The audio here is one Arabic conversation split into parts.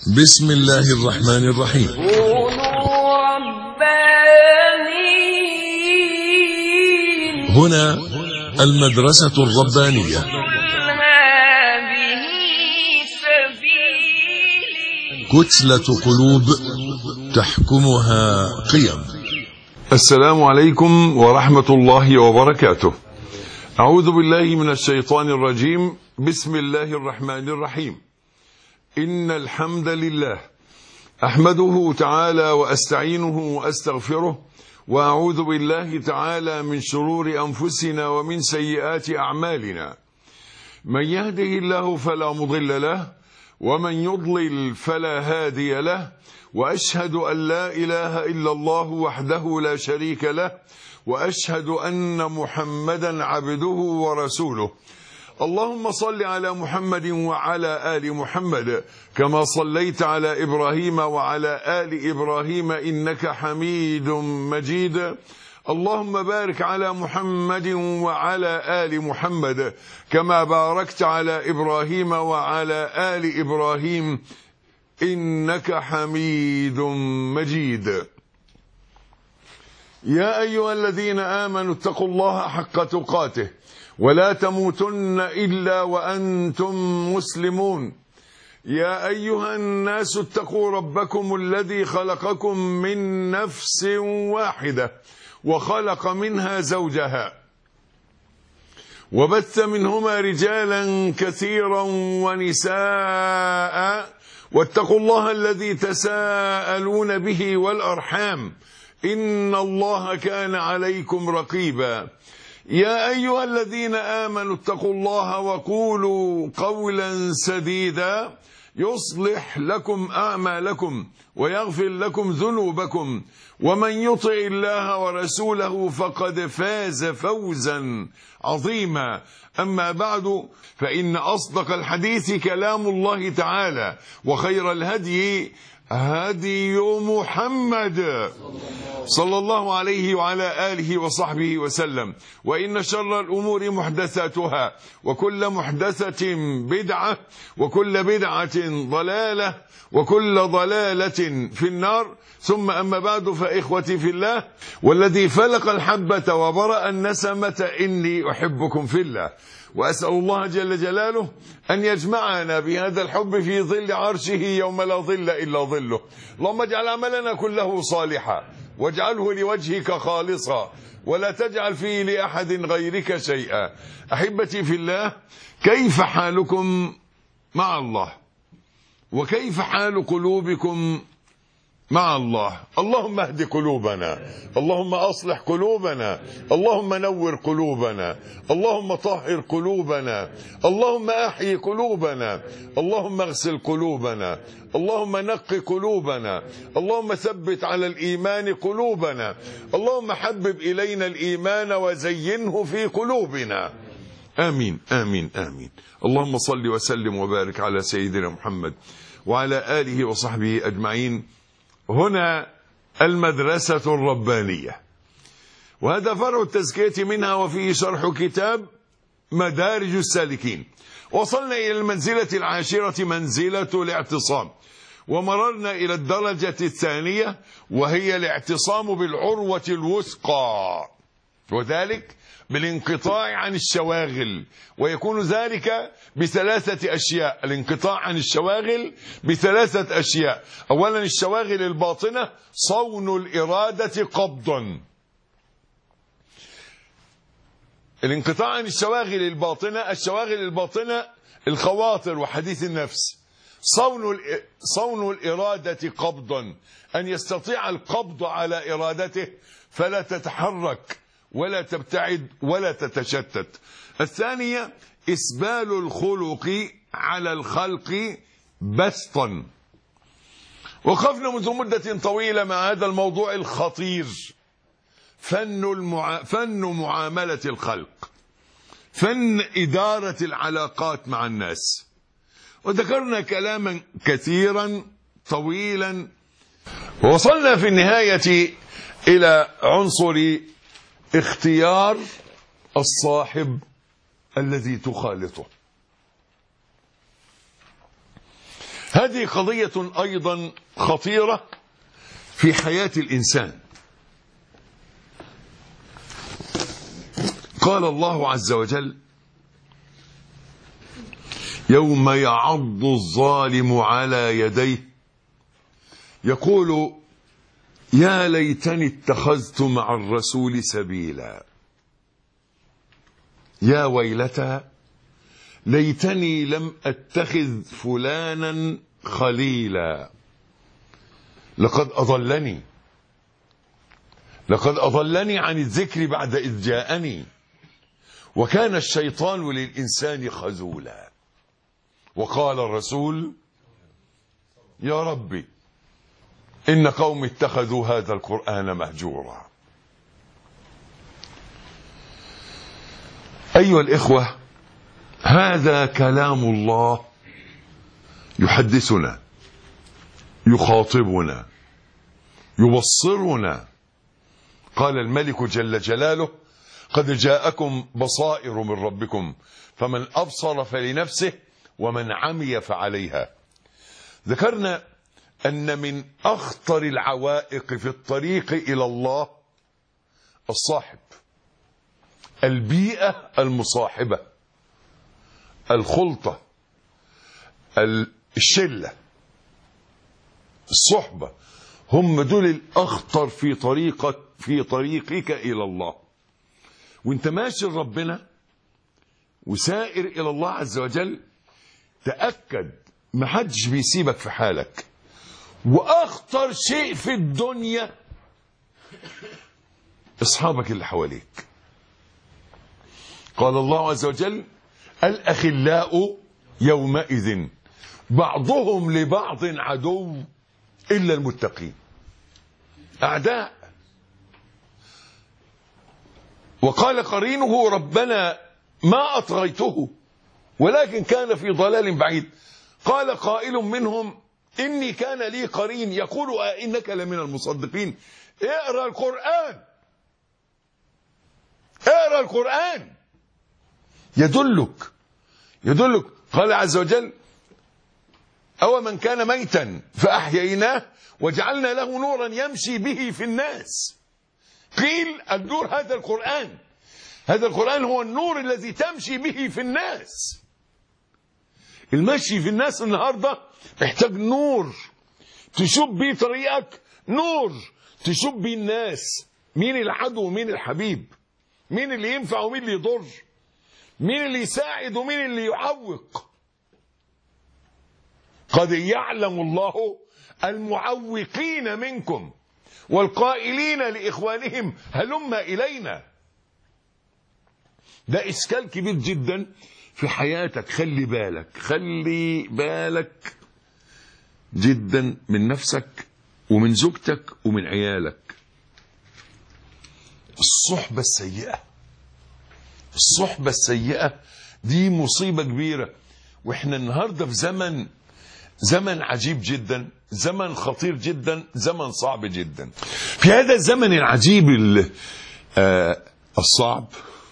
بسم الله الرحمن الرحيم. كونوا ربانيين. هنا المدرسة الربانية. هذه سبيلي. كتلة قلوب تحكمها قيم. السلام عليكم ورحمة الله وبركاته. أعوذ بالله من الشيطان الرجيم. بسم الله الرحمن الرحيم. إن الحمد لله أحمده تعالى وأستعينه وأستغفره، وأعوذ بالله تعالى من شرور أنفسنا ومن سيئات أعمالنا. من يهده الله فلا مضل له، ومن يضلل فلا هادي له، وأشهد أن لا إله إلا الله وحده لا شريك له، وأشهد أن محمدا عبده ورسوله. اللهم صل على محمد وعلى آل محمد كما صليت على إبراهيم وعلى آل إبراهيم إنك حميد مجيد. اللهم بارك على محمد وعلى آل محمد كما باركت على إبراهيم وعلى آل إبراهيم إنك حميد مجيد. يا أيها الذين آمنوا اتقوا الله حق تقاته ولا تموتن إلا وأنتم مسلمون. يا أيها الناس اتقوا ربكم الذي خلقكم من نفس واحدة وخلق منها زوجها وبث منهما رجالا كثيرا ونساء، واتقوا الله الذي تساءلون به والأرحام إن الله كان عليكم رقيبا. يا أيها الذين آمنوا اتقوا الله وقولوا قولا سديدا يصلح لكم أعمالكم ويغفر لكم ذنوبكم، ومن يطع الله ورسوله فقد فاز فوزا عظيما. أما بعد، فإن أصدق الحديث كلام الله تعالى، وخير الهدي هدي محمد صلى الله عليه وعلى آله وصحبه وسلم. وإن شر الأمور محدثاتها، وكل محدثة بدعة، وكل بدعة ضلالة، وكل ضلالة في النار. ثم أما بعد، فإخوتي في الله، والذي فلق الحبة وبرأ النسمة إني أحبكم في الله، وأسأل الله جل جلاله أن يجمعنا بهذا الحب في ظل عرشه يوم لا ظل إلا ظله. اللهم اجعل عملنا كله صالحا، واجعله لوجهك خالصا، ولا تجعل فيه لأحد غيرك شيئا. أحبتي في الله، كيف حالكم مع الله؟ وكيف حال قلوبكم مع الله؟ اللهم اهد قلوبنا، اللهم أصلح قلوبنا، اللهم نور قلوبنا، اللهم طهر قلوبنا، اللهم أحيي قلوبنا، اللهم اغسل قلوبنا، اللهم نق قلوبنا، اللهم ثبت على الإيمان قلوبنا، اللهم حبب إلينا الإيمان وزينه في قلوبنا. آمين آمين آمين. اللهم صل وسلم وبارك على سيدنا محمد وعلى آله وصحبه أجمعين. هنا المدرسة الربانية، وهذا فرع التزكية منها، وفيه شرح كتاب مدارج السالكين. وصلنا إلى المنزلة العاشرة، منزلة الاعتصام، ومررنا إلى الدرجة الثانية، وهي الاعتصام بالعروة الوثقى، وذلك بالانقطاع عن الشواغل. ويكون ذلك بثلاثة أشياء. الانقطاع عن الشواغل بثلاثة أشياء. أولا، الشواغل الباطنة، صون الإرادة قبضا. الانقطاع عن الشواغل الباطنة، الشواغل الباطنة الخواطر وحديث النفس. صون الإرادة قبضا، أن يستطيع القبض على إرادته فلا تتحرك ولا تبتعد ولا تتشتت. الثانية، إسبال الخلق على الخلق بسطا. وقفنا منذ مدة طويلة مع هذا الموضوع الخطير، فن معاملة الخلق، فن إدارة العلاقات مع الناس. وذكرنا كلاما كثيرا طويلا، ووصلنا في النهاية إلى عنصر اختيار الصاحب الذي تخالطه. هذه قضية أيضا خطيرة في حياة الإنسان. قال الله عز وجل: يوم يعض الظالم على يديه يقول يا ليتني اتخذت مع الرسول سبيلا يا ويلتى ليتني لم أتخذ فلانا خليلا لقد أضلني عن الذكر بعد إذ جاءني وكان الشيطان للإنسان خذولا. وقال الرسول يا ربي إن قوم اتخذوا هذا القرآن مهجورا. أيها الإخوة، هذا كلام الله يحدثنا، يخاطبنا، يبصرنا. قال الملك جل جلاله: قد جاءكم بصائر من ربكم فمن أبصر فلنفسه ومن عمي فعليها. ذكرنا أن من أخطر العوائق في الطريق إلى الله الصاحب، البيئة المصاحبة، الخلطة، الشلة، الصحبة، هم دول الأخطر في طريقك إلى الله. وانت ماشي لربنا وسائر إلى الله عز وجل، تأكد محدش بيسيبك في حالك. وأخطر شيء في الدنيا أصحابك اللي حواليك. قال الله عز وجل: الأخلاء يومئذ بعضهم لبعض عدو إلا المتقين. أعداء. وقال قرينه: ربنا ما أطغيته ولكن كان في ضلال بعيد. قال قائل منهم: إني كان لي قرين يقول أئنك لمن المصدقين. اقرأ القرآن، اقرأ القرآن يدلك. قال عز وجل: أو من كان ميتا فأحييناه وجعلنا له نورا يمشي به في الناس. قيل النور هذا القرآن، هذا القرآن هو النور الذي تمشي به في الناس. المشي في الناس النهاردة محتاج نور تشوف بيه طريقك، نور تشوف بيه الناس، مين العدو ومين الحبيب، مين اللي ينفع ومين اللي يضر، مين اللي يساعد ومين اللي يعوق. قد يعلم الله المعوقين منكم والقائلين لإخوانهم هلم إلينا. ده إشكال كبير جدا في حياتك. خلي بالك جدا من نفسك ومن زوجتك ومن عيالك. الصحبة السيئة دي مصيبة كبيرة. واحنا النهاردة في زمن عجيب جدا، زمن خطير جدا، زمن صعب جدا. في هذا الزمن العجيب الصعب،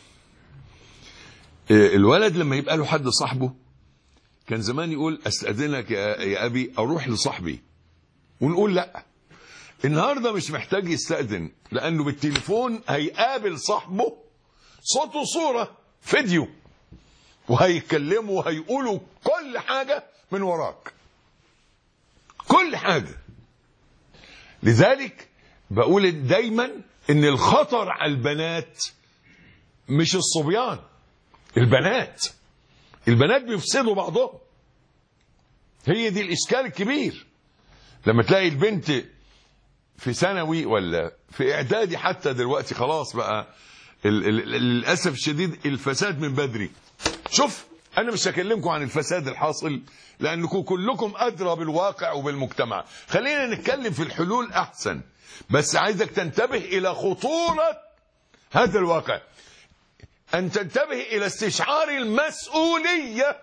الولد لما يبقى له حد صاحبه، كان زمان يقول استأذنك يا أبي أروح لصاحبي، ونقول لا. النهاردة مش محتاج يستأذن، لأنه بالتليفون هيقابل صاحبه صوت وصورة فيديو، وهيكلموا وهيقولوا كل حاجة من وراك، كل حاجة. لذلك بقول دايما ان الخطر على البنات مش الصبيان، البنات بيفسدوا بعضهم. هي دي الإشكال الكبير. لما تلاقي البنت في ثانوي ولا في إعدادي، حتى دلوقتي خلاص بقى للأسف الشديد الفساد من بدري. شوف، أنا مش هكلمكم عن الفساد الحاصل لأنكم كلكم أدرى بالواقع وبالمجتمع. خلينا نتكلم في الحلول أحسن، بس عايزك تنتبه إلى خطورة هذا الواقع، أن تنتبه إلى استشعار المسؤولية،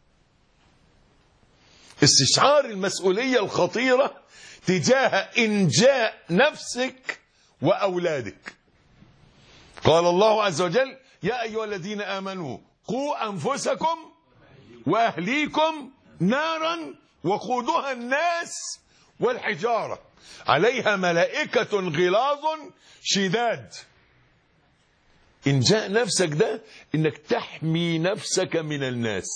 استشعار المسؤولية الخطيرة تجاه إنجاء نفسك وأولادك. قال الله عز وجل: يا أيها الذين آمنوا قوا أنفسكم وأهليكم نارا وقودها الناس والحجارة عليها ملائكة غلاظ شداد. إن جاء نفسك ده إنك تحمي نفسك من الناس.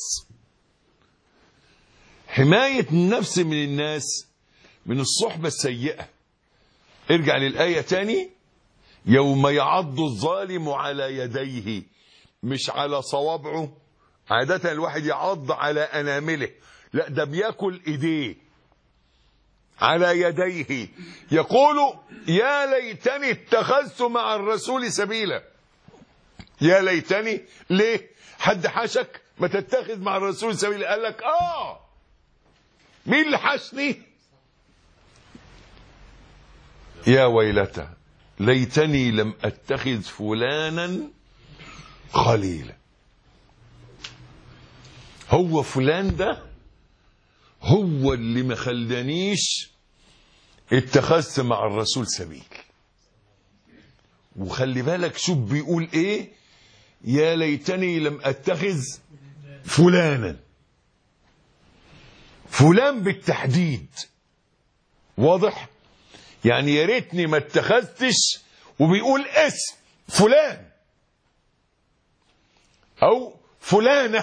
حماية النفس من الناس من الصحبة السيئة. ارجع للآية تاني. يوم يعض الظالم على يديه، مش على صوابعه. عادة الواحد يعض على أنامله، لا ده بياكل إيديه. على يديه يقول يا ليتني اتخذت مع الرسول سبيلا. يا ليتني ليه؟ حد حشك ما تتخذ مع الرسول سبيلا؟ قال لك مين اللي حشني؟ يا ويلتى ليتني لم اتخذ فلانا خليلا. هو فلان ده هو اللي ما خلانيش اتخذت مع الرسول سبيل. وخلي بالك شوف بيقول ايه، يا ليتني لم اتخذ فلانا. فلان بالتحديد، واضح؟ يعني يا ريتني ما اتخذتش، وبيقول اسم فلان او فلانة.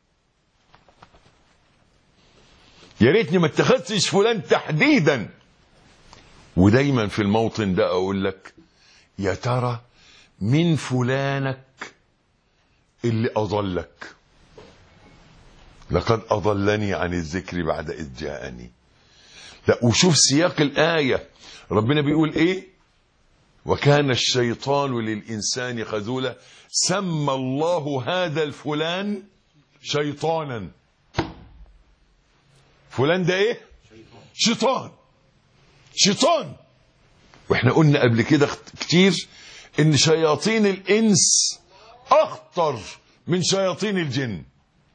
يا ريتني ما اتخذتش فلان تحديدا. ودايما في الموطن ده اقول لك يا ترى من فلانك اللي اضلك؟ لقد اضلني عن الذكر بعد اذ جاءني. لا وشوف سياق الايه، ربنا بيقول ايه؟ وكان الشيطان للانسان خذولا. سمى الله هذا الفلان شيطانا. فلان ده ايه؟ شيطان. شيطان. واحنا قلنا قبل كده كتير ان شياطين الانس اخطر من شياطين الجن.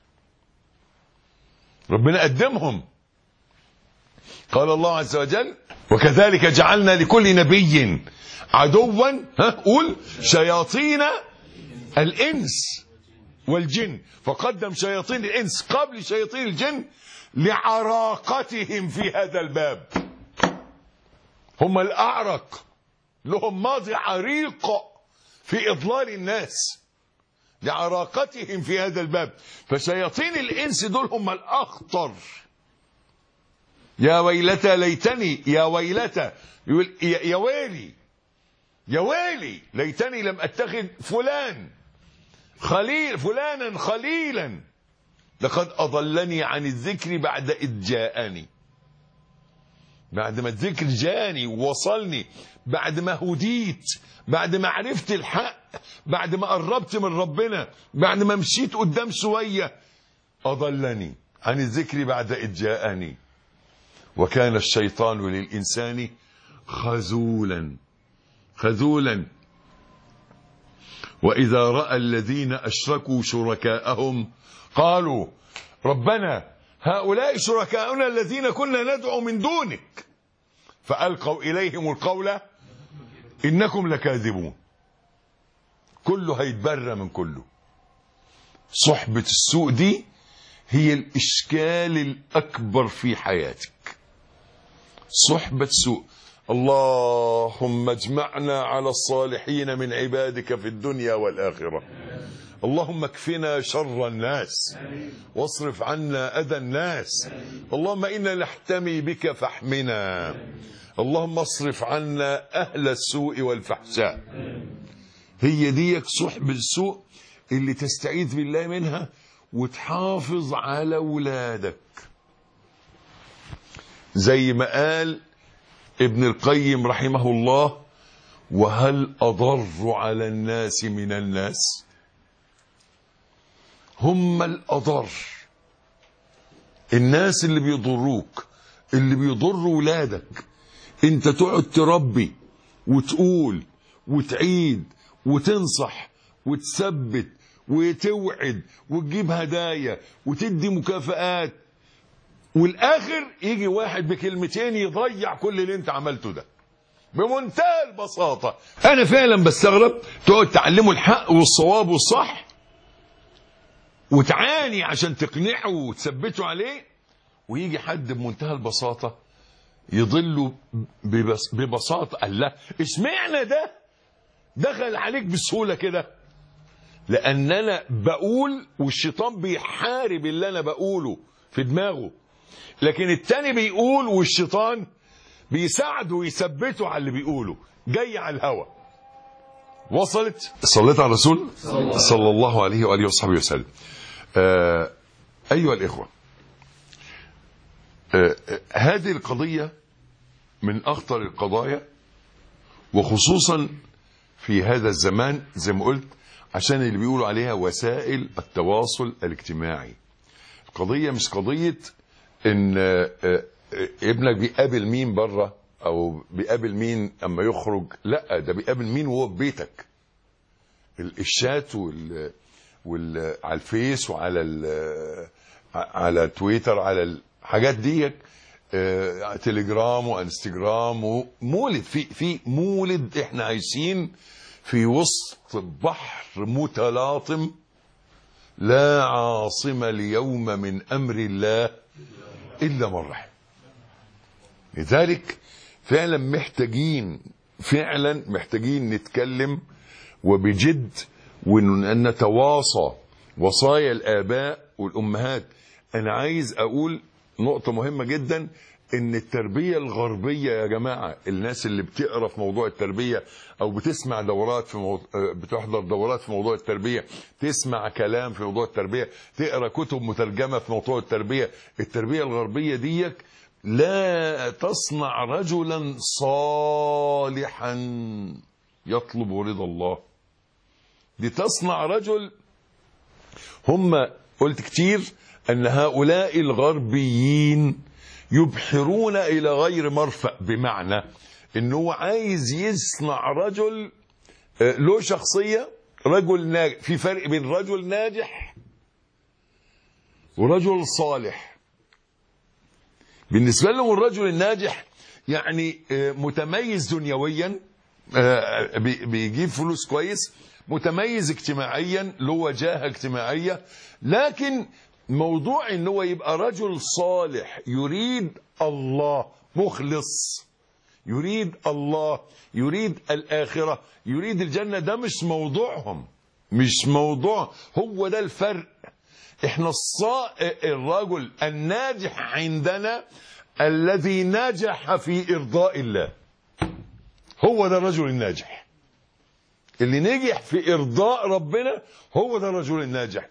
ربنا قدمهم. قال الله عز وجل وكذلك جعلنا لكل نبي عدوا قول شياطين الانس والجن. فقدم شياطين الانس قبل شياطين الجن لعراقتهم في هذا الباب. هم الأعرق، لهم ماضي عريق في إضلال الناس، لعراقتهم في هذا الباب. فشياطين الإنس دول هم الأخطر. يا ويلتى ليتني، يا ويلتى يقول يا ويلي، يا ويلي ليتني لم أتخذ فلان خليل، فلانا خليلا، لقد أضلني عن الذكر بعد إذ جاءني. بعد ما الذكر جاني ووصلني، بعد ما هديت، بعد ما عرفت الحق، بعد ما قربت من ربنا، بعد ما مشيت قدام شوية، أضلني عن الذكر بعد إذ جاءني. وكان الشيطان للإنسان خذولا. خذولا. وإذا رأى الذين أشركوا شركاءهم قالوا ربنا هؤلاء شركاؤنا الذين كنا ندعو من دونك فألقوا إليهم القول إنكم لكاذبون. كله هيتبرى من كله. صحبة السوء دي هي الإشكال الأكبر في حياتك. صحبة سوء. اللهم اجمعنا على الصالحين من عبادك في الدنيا والآخرة. اللهم اكفنا شر الناس واصرف عنا أذى الناس. اللهم إنا نحتمي بك فاحمنا. اللهم اصرف عنا أهل السوء والفحشاء. هي ديك صحبة السوء اللي تستعيذ بالله منها وتحافظ على أولادك. زي ما قال ابن القيم رحمه الله وهل أضر على الناس من الناس؟ هم الأضر. الناس اللي بيضروك، اللي بيضروا ولادك. انت تقعد تربي وتقول وتعيد وتنصح وتثبت وتوعد وتجيب هدايا وتدي مكافآت، والآخر يجي واحد بكلمتين يضيع كل اللي انت عملته ده بمنتهى البساطة. أنا فعلا بستغرب تقعد تعلمه الحق والصواب والصح وتعاني عشان تقنعه وتثبته عليه، ويجي حد بمنتهى البساطة يضله ببساطة. قال لا اشمعنى ده دخل عليك بسهولة كده؟ لأن أنا بقول والشيطان بيحارب اللي أنا بقوله في دماغه، لكن التاني بيقول والشيطان بيساعده ويثبته على اللي بيقوله، جاي على الهوى. وصلت؟ صليت على الرسول صلى الله عليه وآله وصحبه وسلم. أيها الإخوة، هذه القضية من أخطر القضايا، وخصوصا في هذا الزمان زي ما قلت، عشان اللي بيقولوا عليها وسائل التواصل الاجتماعي. القضية مش قضية ان ابنك بيقابل مين بره او بيقابل مين اما يخرج، لا ده بيقابل مين وهو في بيتك. الشات على الفيس وعلى على تويتر، على الحاجات دي، تليجرام وانستجرام ومولد، في مولد. احنا عايشين في وسط بحر متلاطم، لا عاصم اليوم من امر الله الا من رحم. لذلك فعلا محتاجين نتكلم وبجد، وان نتواصى وصايا الاباء والامهات. انا عايز اقول نقطة مهمة جدا، ان التربية الغربية يا جماعة، الناس اللي بتقرأ في موضوع التربية او بتسمع دورات بتحضر دورات في موضوع التربية، تسمع كلام في موضوع التربية، تقرأ كتب مترجمة في موضوع التربية الغربية ديك لا تصنع رجلا صالحا يطلب رضا الله. دي تصنع رجل، هم قلت كتير أن هؤلاء الغربيين يبحرون إلى غير مرفأ، بمعنى أنه عايز يصنع رجل له شخصية، رجل ناجح. في فرق بين رجل ناجح ورجل صالح. بالنسبة لهم الرجل الناجح يعني متميز دنيويا، بيجيب فلوس كويس، متميز اجتماعيا، له وجاهة اجتماعية. لكن موضوع ان هو يبقى رجل صالح يريد الله، مخلص، يريد الله، يريد الآخرة، يريد الجنة، ده مش موضوعهم، مش موضوع. هو ده الفرق. احنا الرجل الناجح عندنا الذي نجح في إرضاء الله، هو ده الرجل الناجح. اللي نجح في إرضاء ربنا هو ده الرجل الناجح.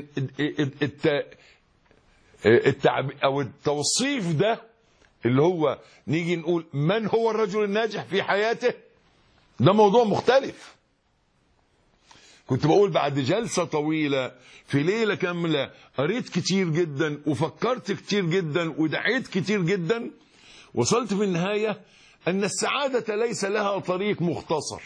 أو التوصيف ده اللي هو نيجي نقول من هو الرجل الناجح في حياته، ده موضوع مختلف. كنت بقول بعد جلسة طويلة في ليلة كاملة قريت كتير جدا وفكرت كتير جدا ودعيت كتير جدا، وصلت في النهاية أن السعادة ليس لها طريق مختصر.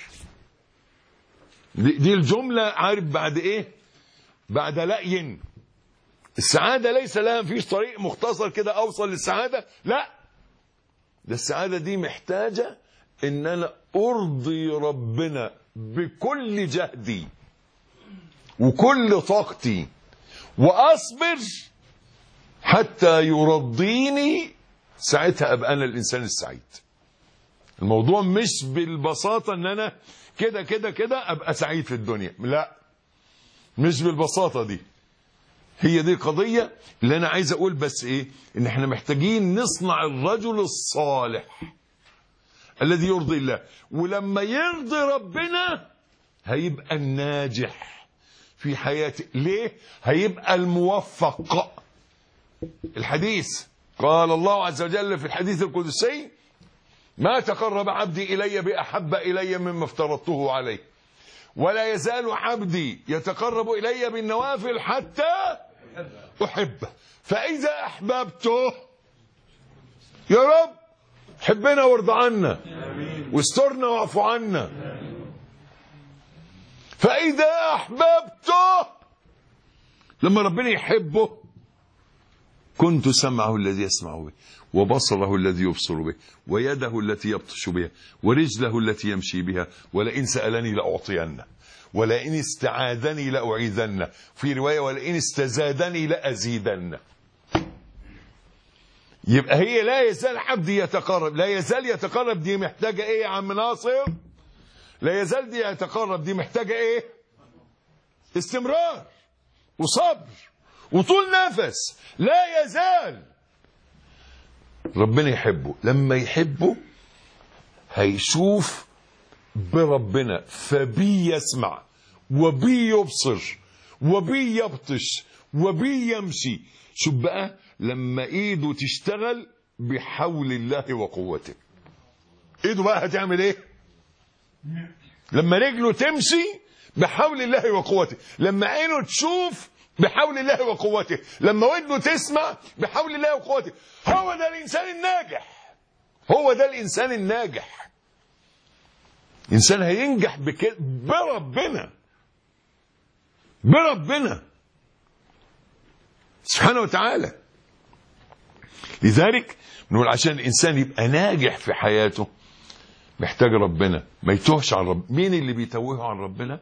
دي الجملة، عارف بعد إيه؟ بعد لأين. السعادة ليس لها فيش طريق مختصر كده أوصل للسعادة، لا، ده السعادة دي محتاجة إن أنا أرضي ربنا بكل جهدي وكل طاقتي، وأصبر حتى يرضيني، ساعتها أبقى أنا الإنسان السعيد. الموضوع مش بالبساطة إن أنا كده كده كده أبقى سعيد في الدنيا، لا، مش بالبساطة دي. هي دي القضية اللي أنا عايز أقول بس إيه، إن إحنا محتاجين نصنع الرجل الصالح الذي يرضي الله، ولما يرضي ربنا هيبقى الناجح في حياته. ليه؟ هيبقى الموفق. الحديث قال الله عز وجل في الحديث القدسي: ما تقرب عبدي إلي بأحب إلي مما افترضته عليه، ولا يزال عبدي يتقرب إلي بالنوافل حتى أحبه، فإذا أحببته يا رب حبنا وارضى عنا واسترنا واعف عنا، فإذا أحببته، لما ربنا يحبه كنت سمعه الذي يسمع به، وبصره الذي يبصر به، ويده التي يبطش بها، ورجله التي يمشي بها، ولئن سألني لأعطينه، ولئن استعاذني لأعيذنه، في رواية ولئن استزادني لأزيدنه. يبقى هي لا يزال عبدي يتقرب، لا يزال يتقرب دي محتاجة ايه يا عم ناصر؟ لا يزال دي يتقرب دي محتاجة ايه؟ استمرار وصبر وطول نفس. لا يزال. ربنا يحبه، لما يحبه هيشوف بربنا، فبي يسمع وبي يبصر وبي يبطش وبي يمشي. شوف بقى لما ايده تشتغل بحول الله وقوته، ايده بقى هتعمل ايه؟ لما رجله تمشي بحول الله وقوته، لما عينه تشوف بحول الله وقوته، لما ودنه تسمع بحول الله وقوته. هو ده الانسان الناجح، هو ده الانسان الناجح. انسان هينجح بربنا سبحانه وتعالى. لذلك نقول عشان الانسان يبقى ناجح في حياته محتاج ربنا، ما يتوهش عن رب. مين اللي بيتوهه عن ربنا؟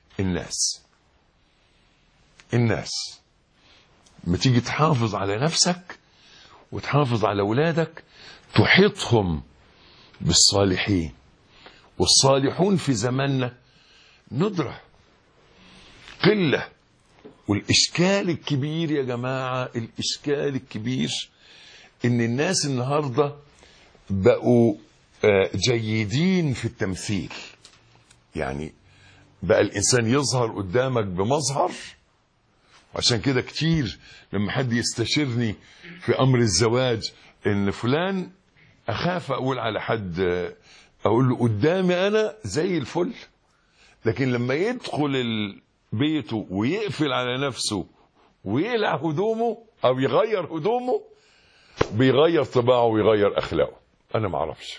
الناس. ما تيجي تحافظ على نفسك وتحافظ على اولادك تحيطهم بالصالحين، والصالحون في زماننا ندرة قلة. والإشكال الكبير يا جماعة، الإشكال الكبير إن الناس النهاردة بقوا جيدين في التمثيل. يعني بقى الإنسان يظهر قدامك بمظهر. عشان كده كتير لما حد يستشيرني في أمر الزواج إن فلان، أخاف أقول على حد، أقول له قدامي أنا زي الفل، لكن لما يدخل بيته ويقفل على نفسه ويقلع هدومه أو يغير هدومه بيغير طباعه ويغير أخلاقه. أنا ما أعرفش.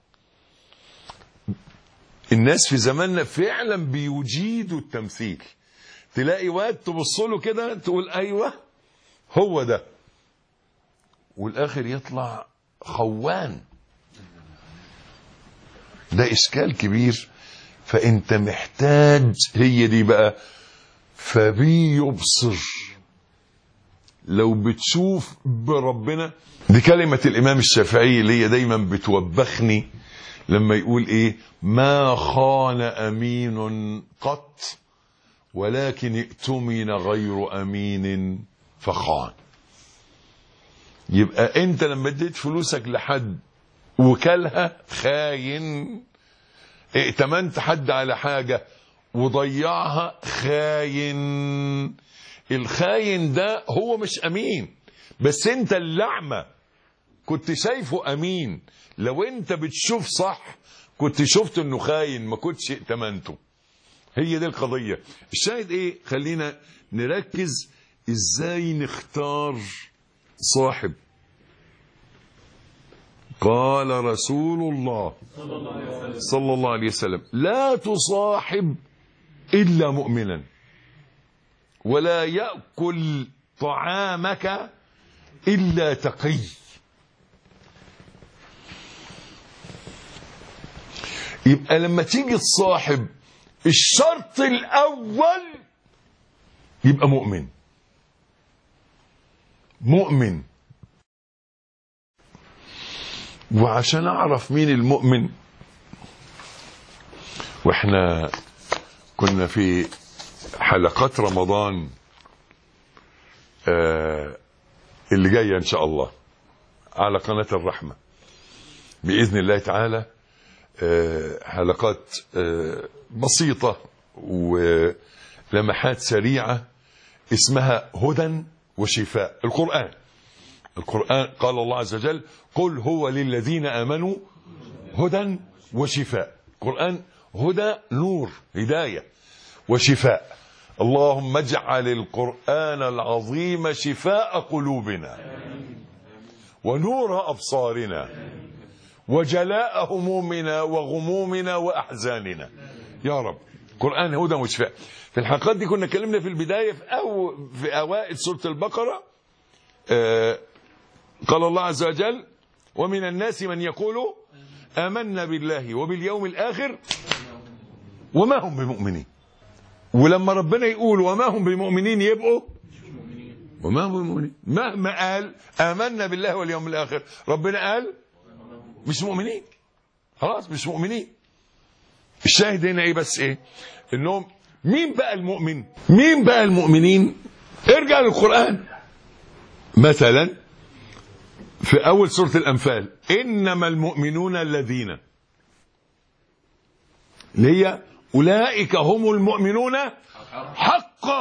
الناس في زماننا فعلا بيجيدوا التمثيل. تلاقي واد تبص له كده تقول أيوة هو ده، والآخر يطلع خوان. ده إشكال كبير. فأنت محتاج، هي دي بقى، فبي يبصر. لو بتشوف بربنا. دي كلمة الإمام الشافعي اللي هي دايما بتوبخني لما يقول إيه: ما خان أمين قط ولكن ائتمن غير أمين فخان. يبقى أنت لما اديت فلوسك لحد وكلها خاين، ائتمنت حد على حاجة وضيعها خاين. الخاين ده هو مش أمين، بس أنت اللعمة كنت شايفه أمين. لو أنت بتشوف صح كنت شفت أنه خاين، ما كنتش ائتمنته. هي دي القضية. الشاهد إيه؟ خلينا نركز إزاي نختار صاحب. قال رسول الله صلى الله عليه وسلم: لا تصاحب إلا مؤمنا، ولا يأكل طعامك إلا تقي. يبقى لما تيجي تصاحب الشرط الأول يبقى مؤمن. وعشان أعرف مين المؤمن، وإحنا كنا في حلقات رمضان اللي جاية إن شاء الله على قناة الرحمة بإذن الله تعالى، حلقات بسيطة ولمحات سريعة اسمها هدى وشفاء. القرآن قال الله عز وجل: قل هو للذين آمنوا هدى وشفاء. القرآن هدى، نور، هداية، وشفاء. اللهم اجعل القرآن العظيم شفاء قلوبنا ونور أبصارنا وجلاء همومنا وغمومنا وأحزاننا يا رب. قرآن هدى وشفاء. في الحلقات دي كنا اتكلمنا في البداية في أوائل سورة البقرة، قال الله عز وجل: ومن الناس من يقول آمنا بالله وباليوم الآخر وما هم بمؤمنين. ولما ربنا يقول وما هم بمؤمنين يبقوا وما هم بمؤمنين. مهما قال آمنا بالله واليوم الآخر، ربنا قال مش مؤمنين، خلاص مش مؤمنين. الشاهد هنا ايه بس ايه؟ انهم مين بقى المؤمن؟ مين بقى المؤمنين؟ ارجع للقرآن. مثلا في اول سورة الانفال، انما المؤمنون الذين، اللي هي اولئك هم المؤمنون حقا.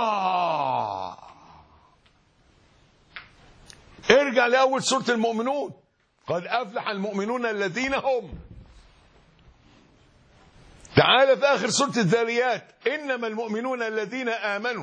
ارجع لاول سورة المؤمنون، قد افلح المؤمنون الذين هم. تعال في آخر سورة الذاريات، إنما المؤمنون الذين آمنوا.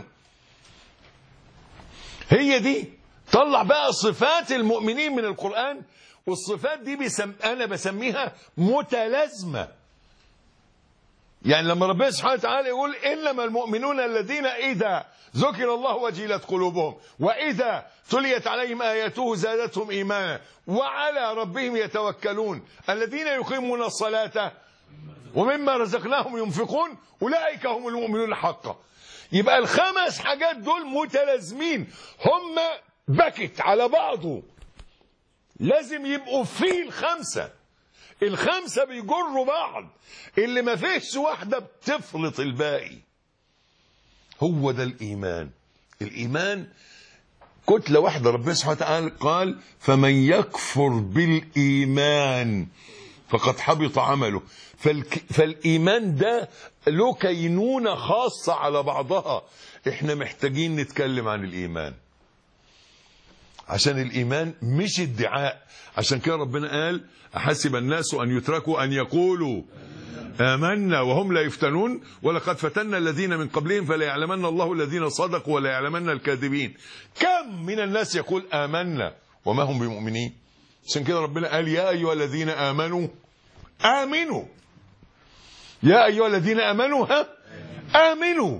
هي دي. طلع بقى صفات المؤمنين من القرآن، والصفات دي أنا بسميها متلازمة. يعني لما ربنا سبحانه وتعالى يقول إنما المؤمنون الذين إذا ذكر الله وجلت قلوبهم وإذا تليت عليهم آياته زادتهم إيمانا وعلى ربهم يتوكلون الذين يقيمون الصلاة ومما رزقناهم ينفقون أولئك هم المؤمنون حقا. يبقى الخمس حاجات دول متلازمين، هم باكت على بعضه، لازم يبقوا فيه الخمسة بيجروا بعض، اللي ما فيش واحدة بتفلط الباقي. هو ده الإيمان. الإيمان كتلة واحدة. ربنا سبحانه وتعالى قال فمن يكفر بالإيمان فقد حبط عمله. فالإيمان ده له كينونة خاصة على بعضها. احنا محتاجين نتكلم عن الإيمان، عشان الإيمان مش ادعاء. عشان كده ربنا قال أحسب الناس أن يتركوا أن يقولوا آمنا وهم لا يفتنون ولقد فتنا الذين من قبلهم فلا يعلمن الله الذين صدقوا ولا يعلمن الكاذبين. كم من الناس يقول آمنا وما هم بمؤمنين. عشان كده ربنا قال يا أيها الذين آمنوا آمنوا. يا أيها الذين آمنوا آمنوا.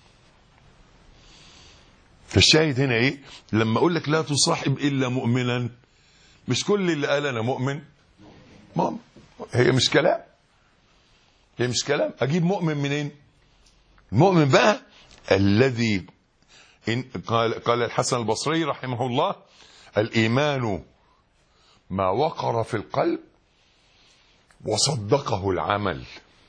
فالشاهد هنا ايه؟ لما اقول لك لا تصاحب الا مؤمنا، مش كل اللي قال انا مؤمن هي مش كلام. هي مش كلام. اجيب مؤمن منين؟ المؤمن بقى الذي قال الحسن البصري رحمه الله الايمان ما وقر في القلب وصدقه العمل.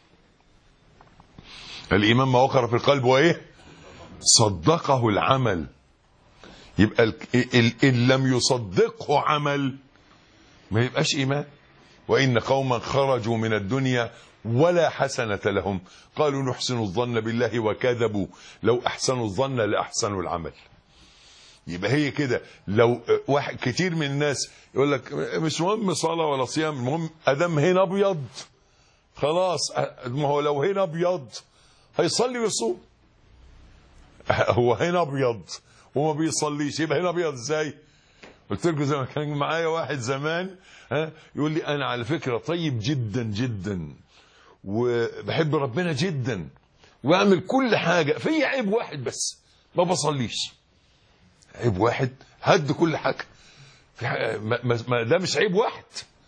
الايمان ما وقر في القلب وايه؟ صدقه العمل. يبقى إن لم يصدقه عمل ما يبقاش إيمان. وإن قوما خرجوا من الدنيا ولا حسنة لهم قالوا نحسن الظن بالله وكذبوا لو أحسنوا الظن لأحسنوا العمل. يبقى هي كده. لو واحد كتير من الناس يقول لك مش مهم صلاة ولا صيام، المهم أدم هنا أبيض خلاص. ما هو لو هنا أبيض هيصلي ويصوم. هو هنا ابيض وما بيصليش، يبقى هنا ابيض ازاي؟ قلت لكم زي ما كان معايا واحد زمان يقول لي انا على فكره طيب جدا جدا وبحب ربنا جدا واعمل كل حاجه، في عيب واحد بس ما بصليش. عيب واحد هد كل حاجه. ما ده مش عيب واحد.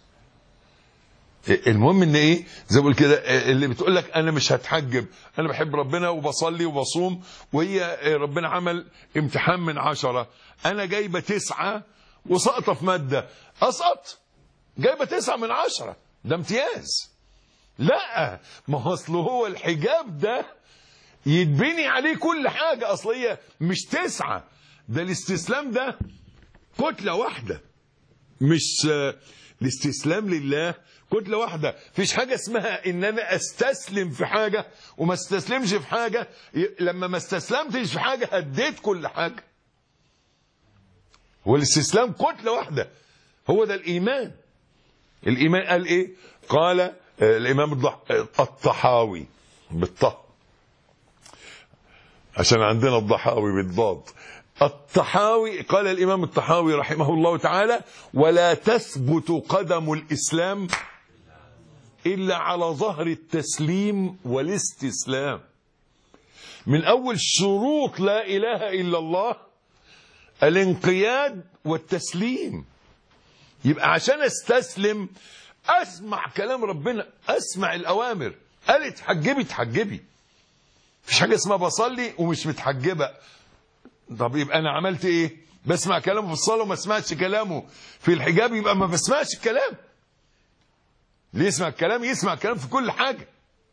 المهم ان ايه؟ زي ما بقول كده اللي بتقول لك انا مش هتحجب، انا بحب ربنا وبصلي وبصوم، وهي ربنا عمل امتحان من 10 انا جايبه 9 وسقطه في ماده، اسقط؟ جايبه 9 من 10 ده امتياز. لا، ما هو اصله هو الحجاب ده يتبني عليه كل حاجه. اصل هي مش 9، ده الاستسلام ده كتله واحده. مش الاستسلام لله كتلة واحدة. فيش حاجة اسمها ان انا استسلم في حاجة وما استسلمش في حاجة. لما ما استسلمتش في حاجة هديت كل حاجة. والاستسلام كتلة واحدة. هو ده الإيمان. الإيمان قال ايه؟ قال الإمام الطحاوي بالطه عشان عندنا الضحاوي بالضاد. الطحاوي قال الإمام الطحاوي رحمه الله تعالى ولا تثبت قدم الإسلام إلا على ظهر التسليم والاستسلام. من أول شروط لا إله إلا الله الانقياد والتسليم. يبقى عشان استسلم أسمع كلام ربنا، أسمع الأوامر. قالت حجبي تحجبي. مفيش حاجة اسمها بصلي ومش متحجبة. طب يبقى أنا عملت إيه؟ بسمع كلامه في الصلاة وما اسمعش كلامه في الحجاب يبقى ما بسمعش الكلام. اللي يسمع الكلام يسمع الكلام في كل حاجة.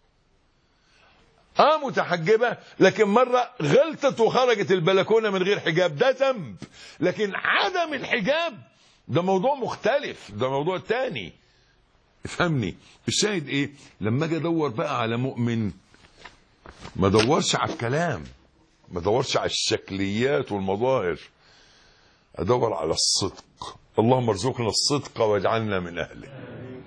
متحجبة لكن مرة غلطت وخرجت البلكونة من غير حجاب، ده ذنب. لكن عدم الحجاب ده موضوع مختلف، ده موضوع تاني. افهمني. الشاهد ايه؟ لما اجي ادور بقى على مؤمن ما ادورش على الكلام، ما ادورش على الشكليات والمظاهر، ادور على الصدق. اللهم ارزقنا الصدق واجعلنا من اهله.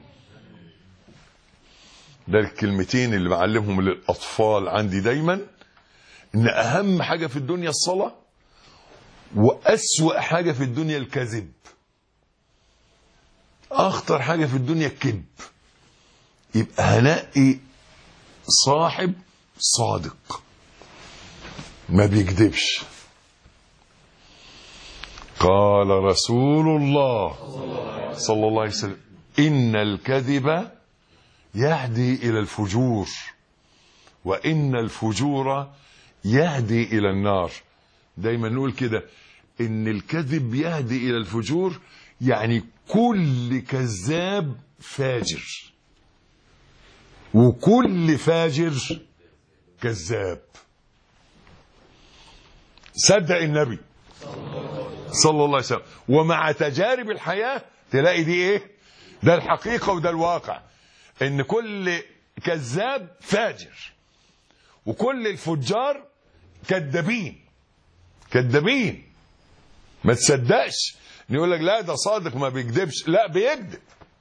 ده الكلمتين اللي بعلمهم للاطفال عندي دايما، ان اهم حاجه في الدنيا الصلاه، واسوأ حاجه في الدنيا الكذب. اخطر حاجه في الدنيا الكذب. يبقى هنقي صاحب صادق ما بيكذبش. قال رسول الله صلى الله عليه وسلم: إن الكذب يهدي إلى الفجور، وإن الفجور يهدي إلى النار. دايما نقول كده، إن الكذب يهدي إلى الفجور، يعني كل كذاب فاجر، وكل فاجر كذاب. صدق النبي صلى الله عليه وسلم. ومع تجارب الحياة تلاقي دي ايه؟ ده الحقيقة وده الواقع، ان كل كذاب فاجر، وكل الفجار كذابين. كذابين. ما تصدقش يقول لك لا ده صادق ما بيكذبش. لا، بيكذب.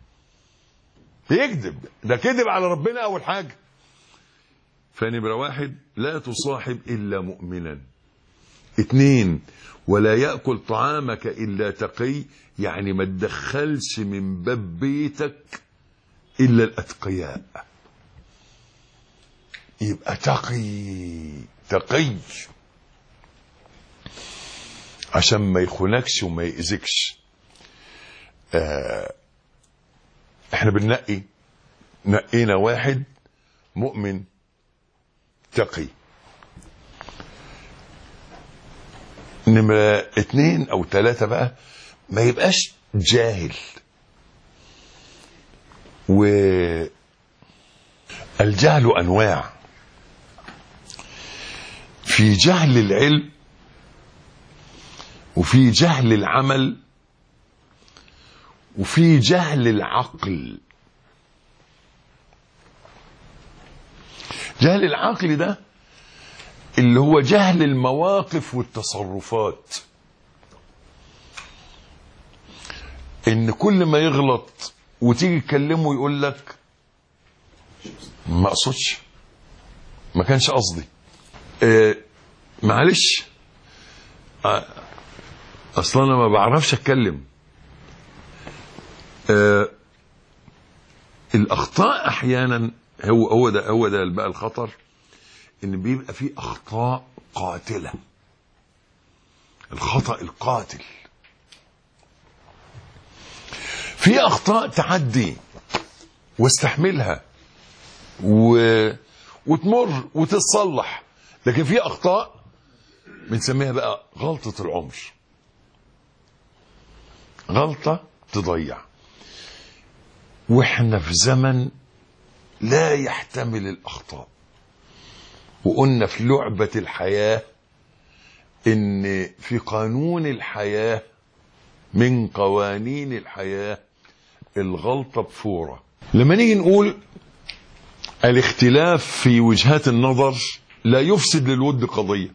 بيكذب. ده كذب على ربنا اول حاجة. فنمرة 1: لا تصاحب الا مؤمنا. 2: ولا يأكل طعامك إلا تقي، يعني ما تدخلش من باب بيتك إلا الأتقياء. يبقى تقي عشان ما يخونكش وما يأذكش. احنا نقينا واحد مؤمن تقي. نمرة 2 أو 3 بقى، ما يبقاش جاهل. والجهل أنواع. في جهل العلم، وفي جهل العمل، وفي جهل العقل. جهل العقل ده اللي هو جهل المواقف والتصرفات. ان كل ما يغلط وتيجي تكلمه يقول لك ما اقصدش، ما كانش قصدي، معلش، اصلا انا ما بعرفش اتكلم. الاخطاء احيانا هو ده بقى الخطر، ان بيبقى فيه اخطاء قاتلة. الخطأ القاتل. في اخطاء تعدي واستحملها وتمر وتتصلح، لكن في اخطاء بنسميها بقى غلطة العمر. غلطة تضيع. واحنا في زمن لا يحتمل الاخطاء. وقلنا في لعبة الحياة ان في قانون الحياة من قوانين الحياة الغلطة بفورة. لما نيجي نقول الاختلاف في وجهات النظر لا يفسد للود قضية،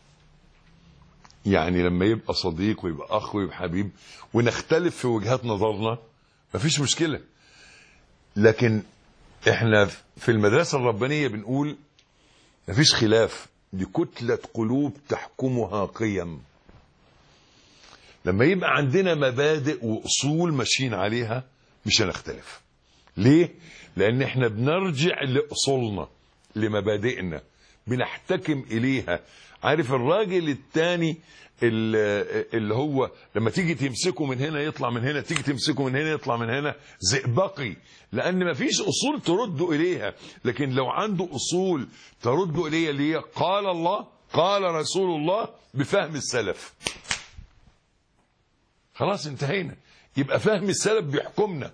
يعني لما يبقى صديق ويبقى اخ ويبقى حبيب ونختلف في وجهات نظرنا مفيش مشكلة. لكن احنا في المدرسة الربانية بنقول مفيش خلاف، دي كتلة قلوب تحكمها قيم. لما يبقى عندنا مبادئ وأصول ماشيين عليها مش هنختلف. ليه؟ لأن احنا بنرجع لأصولنا، لمبادئنا، بنحتكم إليها. عارف الراجل التاني اللي هو لما تيجي تمسكه من هنا يطلع من هنا، تيجي تمسكه من هنا يطلع من هنا، زئبقي، لأن مفيش أصول ترد إليها. لكن لو عنده أصول ترد إليها اللي هي قال الله قال رسول الله بفهم السلف، خلاص انتهينا. يبقى فهم السلف بيحكمنا،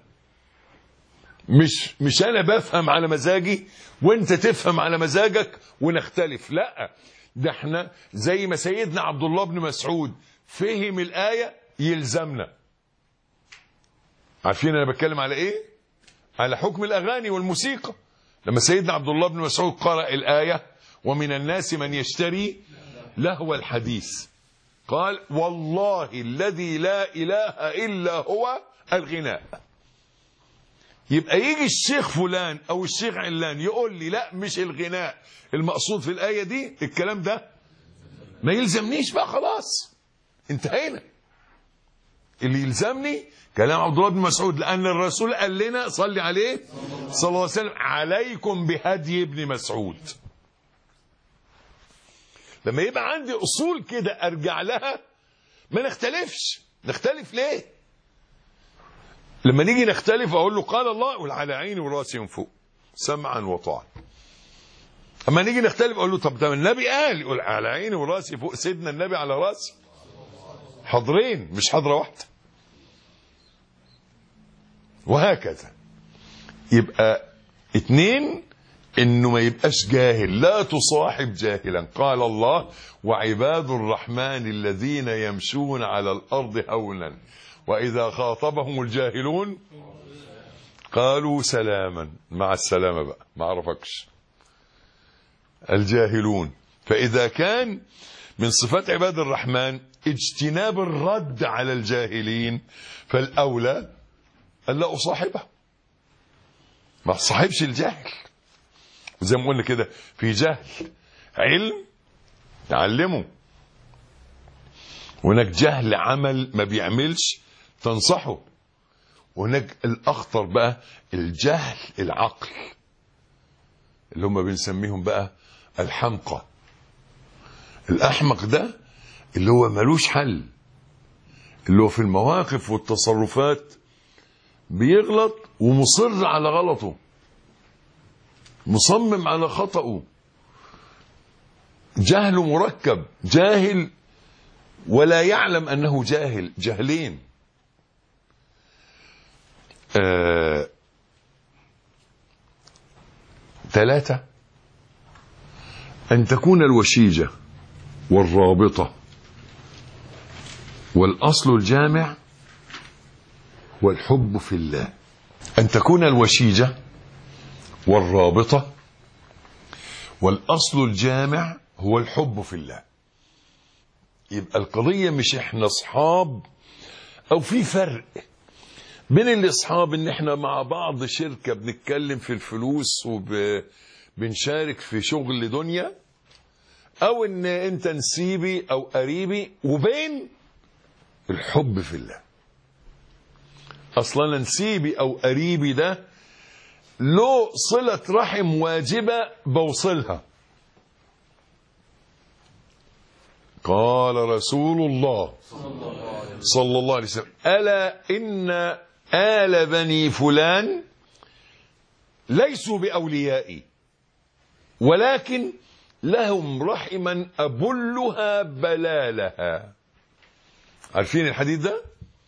مش انا بفهم على مزاجي وانت تفهم على مزاجك ونختلف. لا، ده احنا زي ما سيدنا عبد الله بن مسعود فهم الآية يلزمنا. عارفين انا بتكلم على ايه؟ على حكم الأغاني والموسيقى. لما سيدنا عبد الله بن مسعود قرأ الآية ومن الناس من يشتري لهو الحديث، قال والله الذي لا إله إلا هو الغناء. يبقى يجي الشيخ فلان أو الشيخ علان يقول لي لا مش الغناء المقصود في الآية دي، الكلام ده ما يلزمنيش بقى، خلاص انتهينا. اللي يلزمني كلام عبد الله بن مسعود، لأن الرسول قال لنا صلي عليه صلى الله عليه وسلم عليكم بهدي ابن مسعود. لما يبقى عندي أصول كده أرجع لها ما نختلفش. نختلف ليه؟ لما نيجي نختلف أقول له قال الله يقول على عيني وراسي من فوق سمعا وطاعا. أما نيجي نختلف أقول له طب ده النبي قال، يقول على عيني وراسي فوق سيدنا النبي على راسي. حضرين مش حضرة واحدة. وهكذا. يبقى 2 انه ما يبقاش جاهل. لا تصاحب جاهلا. قال الله وعباد الرحمن الذين يمشون على الارض هونا واذا خاطبهم الجاهلون قالوا سلاما. مع السلامة بقى، ما عرفكش الجاهلون. فاذا كان من صفات عباد الرحمن اجتناب الرد على الجاهلين، فالاولى الا اصاحبه، ما اصاحبش الجاهل. زي ما قلنا كده، في جهل علم تعلمه، وهناك جهل عمل ما بيعملش تنصحه، وهناك الأخطر بقى الجهل العقل اللي هم بنسميهم بقى الحمقى. الأحمق ده اللي هو ملوش حل، اللي هو في المواقف والتصرفات بيغلط ومصر على غلطه، مصمم على خطأه. جهل مركب، جاهل ولا يعلم أنه جاهل، جهلين. 3 أن تكون الوشيجة والرابطة والأصل الجامع والحب في الله. أن تكون الوشيجة والرابطة والأصل الجامع هو الحب في الله. يبقى القضية مش احنا اصحاب، او في فرق بين الاصحاب ان احنا مع بعض شركة بنتكلم في الفلوس وبنشارك في شغل دنيا، او ان انت نسيبي او قريبي، وبين الحب في الله. اصلا نسيبي او قريبي ده له صلة رحم واجبة بوصلها. قال رسول الله صلى الله عليه وسلم ألا إن آل بني فلان ليسوا بأوليائي ولكن لهم رحما أبلها بلالها. عارفين الحديث ده؟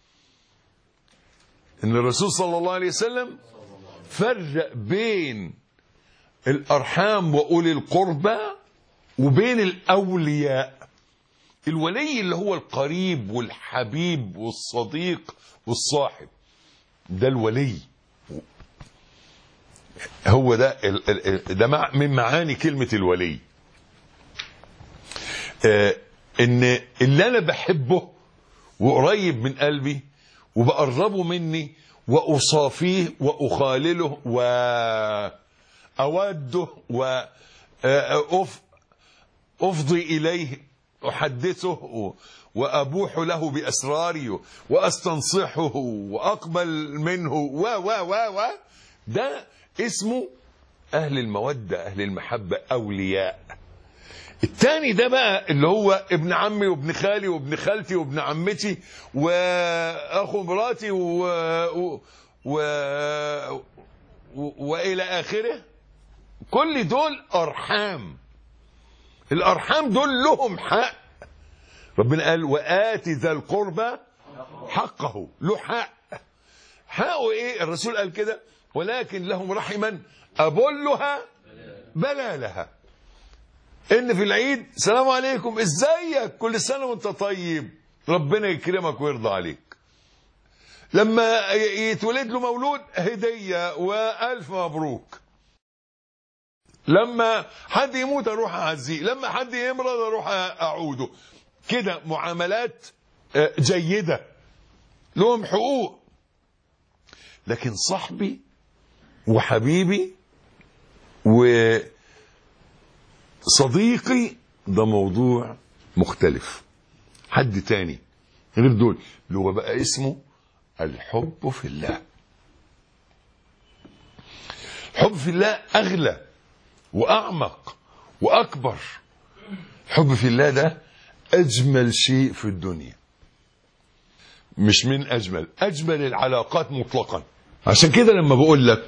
إن الرسول صلى الله عليه وسلم فرق بين الأرحام وأولي القربى وبين الأولياء. الولي اللي هو القريب والحبيب والصديق والصاحب، ده الولي. هو ده من معاني كلمة الولي. ان اللي انا بحبه وقريب من قلبي وبقربه مني وأصافيه وأخالله وأوده وأفضي إليه، أحدثه وأبوح له بأسراري وأستنصحه وأقبل منه ده اسمه أهل المودة، أهل المحبة، أولياء. الثاني ده بقى اللي هو ابن عمي وابن خالي وابن خالتي وابن عمتي وأخو مراتي وإلى آخره. كل دول أرحام. الأرحام دول لهم حق. ربنا قال وآت ذا القربى حقه، له حق. حقه ايه؟ الرسول قال كده: ولكن لهم رحما أبلها بلالها. ان في العيد السلام عليكم، ازيك، كل سنة وانت طيب، ربنا يكرمك ويرضى عليك. لما يتولد له مولود هدية وألف مبروك. لما حد يموت اروح اعزيه، لما حد يمرض اروح اعوده. كده معاملات جيدة، لهم حقوق. لكن صاحبي وحبيبي وصديقي ده موضوع مختلف، حد تاني غير دول، اللي هو بقى اسمه الحب في الله. الحب في الله أغلى وأعمق وأكبر. الحب في الله ده أجمل شيء في الدنيا، مش من أجمل العلاقات مطلقا. عشان كده لما بقول لك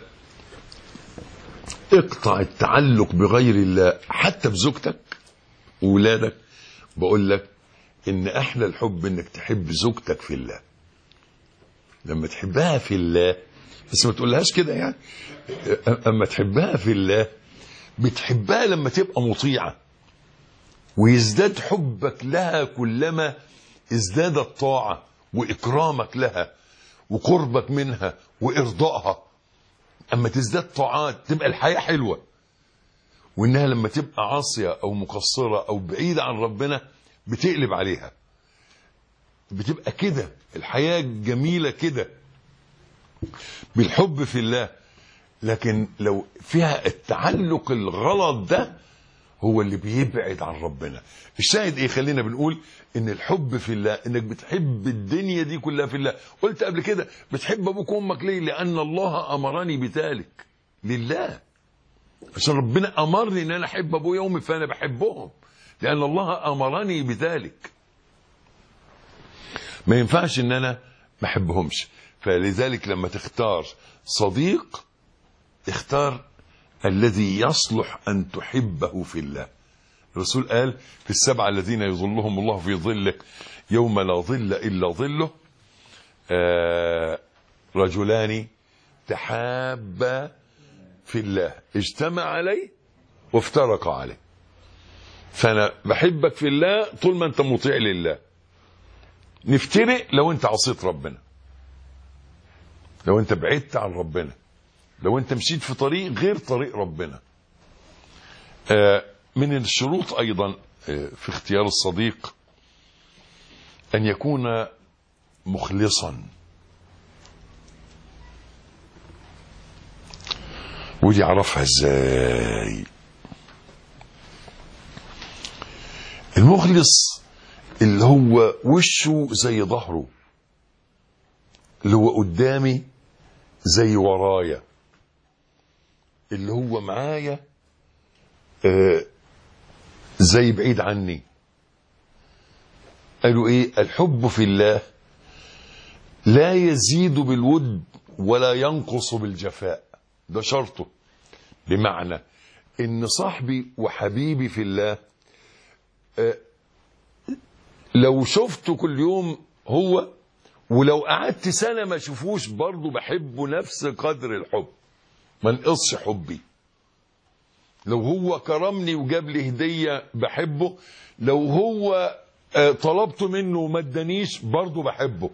اقطع التعلق بغير الله حتى بزوجتك وولادك، بقول لك ان احلى الحب انك تحب زوجتك في الله. لما تحبها في الله، بس ما تقولهاش كده يعني، اما تحبها في الله بتحبها لما تبقى مطيعة، ويزداد حبك لها كلما ازداد الطاعة وإكرامك لها وقربك منها وإرضائها. أما تزداد طاعات تبقى الحياة حلوة. وإنها لما تبقى عاصية أو مقصرة أو بعيدة عن ربنا بتقلب عليها. بتبقى كده الحياة جميلة كده بالحب في الله. لكن لو فيها التعلق الغلط ده هو اللي بيبعد عن ربنا. الشاهد ايه؟ خلينا بنقول ان الحب في الله انك بتحب الدنيا دي كلها في الله. قلت قبل كده بتحب ابوك وامك ليه؟ لان الله امرني بذلك، لله، عشان ربنا امرني ان انا احب ابويا وامي، فانا بحبهم لان الله امرني بذلك. ما ينفعش ان انا ما احبهمش. فلذلك لما تختار صديق اختار الذي يصلح أن تحبه في الله. الرسول قال في السبعة الذين يظلهم الله في ظله يوم لا ظل إلا ظله: رجلان تحابا في الله اجتمع عليه وافترق عليه. فأنا بحبك في الله طول ما أنت مطيع لله. نفترق لو أنت عصيت ربنا، لو أنت بعدت عن ربنا، لو أنت مشيت في طريق غير طريق ربنا. من الشروط أيضا في اختيار الصديق أن يكون مخلصا. ودي عرفها ازاي؟ المخلص اللي هو وشه زي ظهره، اللي هو قدامي زي ورايا، اللي هو معايا زي بعيد عني. قالوا ايه؟ الحب في الله لا يزيد بالود ولا ينقص بالجفاء. ده شرطه. بمعنى ان صاحبي وحبيبي في الله لو شفته كل يوم هو، ولو قعدت سنة ما شوفوش برضه بحبه نفس قدر الحب، ما نقصش حبي. لو هو كرمني وجاب لي هدية بحبه، لو هو طلبته منه وما ادانيش برضه بحبه.